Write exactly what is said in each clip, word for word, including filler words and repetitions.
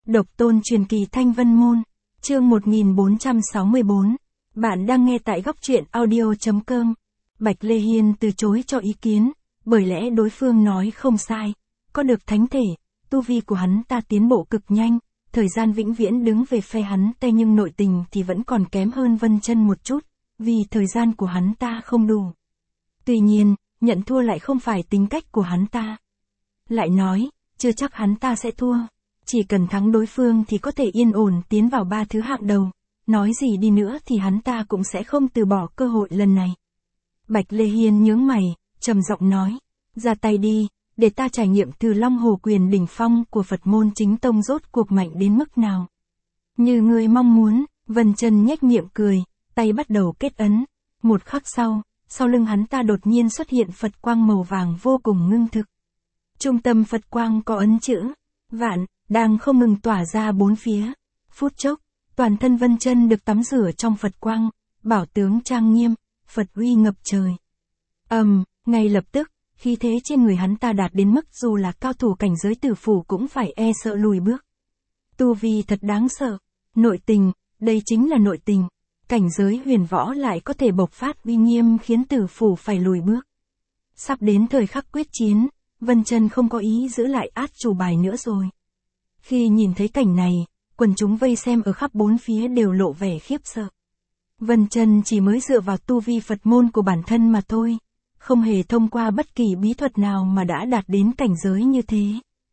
Độc tôn truyền kỳ Thanh Vân Môn, chương một nghìn bốn trăm sáu mươi tư. Bạn đang nghe tại góc truyện audio chấm com. Bạch Lê Hiên từ chối cho ý kiến, bởi lẽ đối phương nói không sai. Có được thánh thể, tu vi của hắn ta tiến bộ cực nhanh, thời gian vĩnh viễn đứng về phe hắn ta, nhưng nội tình thì vẫn còn kém hơn Vân Chân một chút, vì thời gian của hắn ta không đủ. Tuy nhiên, nhận thua lại không phải tính cách của hắn ta. Lại nói, chưa chắc hắn ta sẽ thua. Chỉ cần thắng đối phương thì có thể yên ổn tiến vào ba thứ hạng đầu. Nói gì đi nữa thì hắn ta cũng sẽ không từ bỏ cơ hội lần này. Bạch Lê Hiên nhướng mày, trầm giọng nói, ra tay đi, để ta trải nghiệm từ Long Hồ Quyền đỉnh phong của Phật môn chính tông rốt cuộc mạnh đến mức nào. Như ngươi mong muốn, Vân Chân nhếch miệng cười, tay bắt đầu kết ấn. Một khắc sau, sau lưng hắn ta đột nhiên xuất hiện Phật quang màu vàng vô cùng ngưng thực. Trung tâm Phật quang có ấn chữ Vạn, đang không ngừng tỏa ra bốn phía. Phút chốc, toàn thân Vân Chân được tắm rửa trong Phật quang, bảo tướng trang nghiêm, Phật uy ngập trời. Ầm, um, ngay lập tức, khí thế trên người hắn ta đạt đến mức dù là cao thủ cảnh giới tử phủ cũng phải e sợ lùi bước. Tu vi thật đáng sợ. Nội tình, đây chính là nội tình. Cảnh giới huyền võ lại có thể bộc phát uy nghiêm khiến tử phủ phải lùi bước. Sắp đến thời khắc quyết chiến, Vân Chân không có ý giữ lại át chủ bài nữa rồi. Khi nhìn thấy cảnh này, quần chúng vây xem ở khắp bốn phía đều lộ vẻ khiếp sợ. Vân Chân chỉ mới dựa vào tu vi Phật môn của bản thân mà thôi, không hề thông qua bất kỳ bí thuật nào mà đã đạt đến cảnh giới như thế.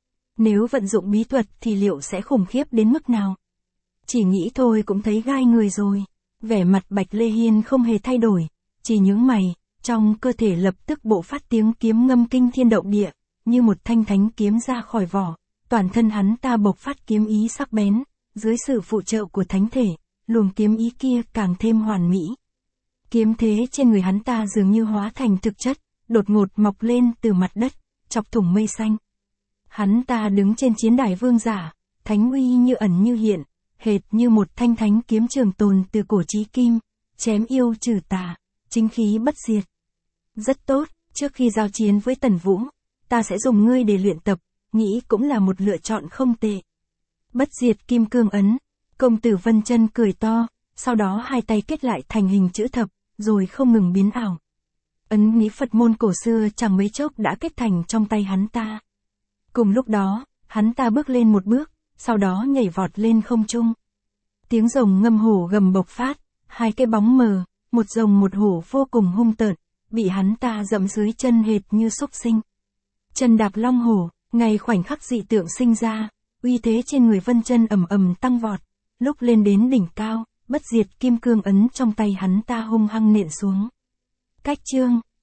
Nếu vận dụng bí thuật thì liệu sẽ khủng khiếp đến mức nào? Chỉ nghĩ thôi cũng thấy gai người rồi. Vẻ mặt Bạch Lê Hiên không hề thay đổi, chỉ nhướng mày, trong cơ thể lập tức bộc phát tiếng kiếm ngâm kinh thiên động địa, như một thanh thánh kiếm ra khỏi vỏ. Toàn thân hắn ta bộc phát kiếm ý sắc bén, dưới sự phụ trợ của thánh thể, luồng kiếm ý kia càng thêm hoàn mỹ. Kiếm thế trên người hắn ta dường như hóa thành thực chất, đột ngột mọc lên từ mặt đất, chọc thủng mây xanh. Hắn ta đứng trên chiến đài vương giả, thánh uy như ẩn như hiện, hệt như một thanh thánh kiếm trường tồn từ cổ chí kim, chém yêu trừ tà, chính khí bất diệt. Rất tốt, trước khi giao chiến với Tần Vũ, ta sẽ dùng ngươi để luyện tập, nghĩ cũng là một lựa chọn không tệ. Bất diệt kim cương ấn, công tử Vân Chân cười to, sau đó hai tay kết lại thành hình chữ thập, rồi không ngừng biến ảo. Ấn ní Phật môn cổ xưa chẳng mấy chốc đã kết thành trong tay hắn ta. Cùng lúc đó, hắn ta bước lên một bước, sau đó nhảy vọt lên không trung. Tiếng rồng ngâm hổ gầm bộc phát, hai cái bóng mờ, một rồng một hổ vô cùng hung tợn, bị hắn ta dẫm dưới chân hệt như súc sinh. Chân đạp long hổ, ngay khoảnh khắc dị tượng sinh ra, uy thế trên người Vân Chân ầm ầm tăng vọt, lúc lên đến đỉnh cao, bất diệt kim cương ấn trong tay hắn ta hung hăng nện xuống. Cách chương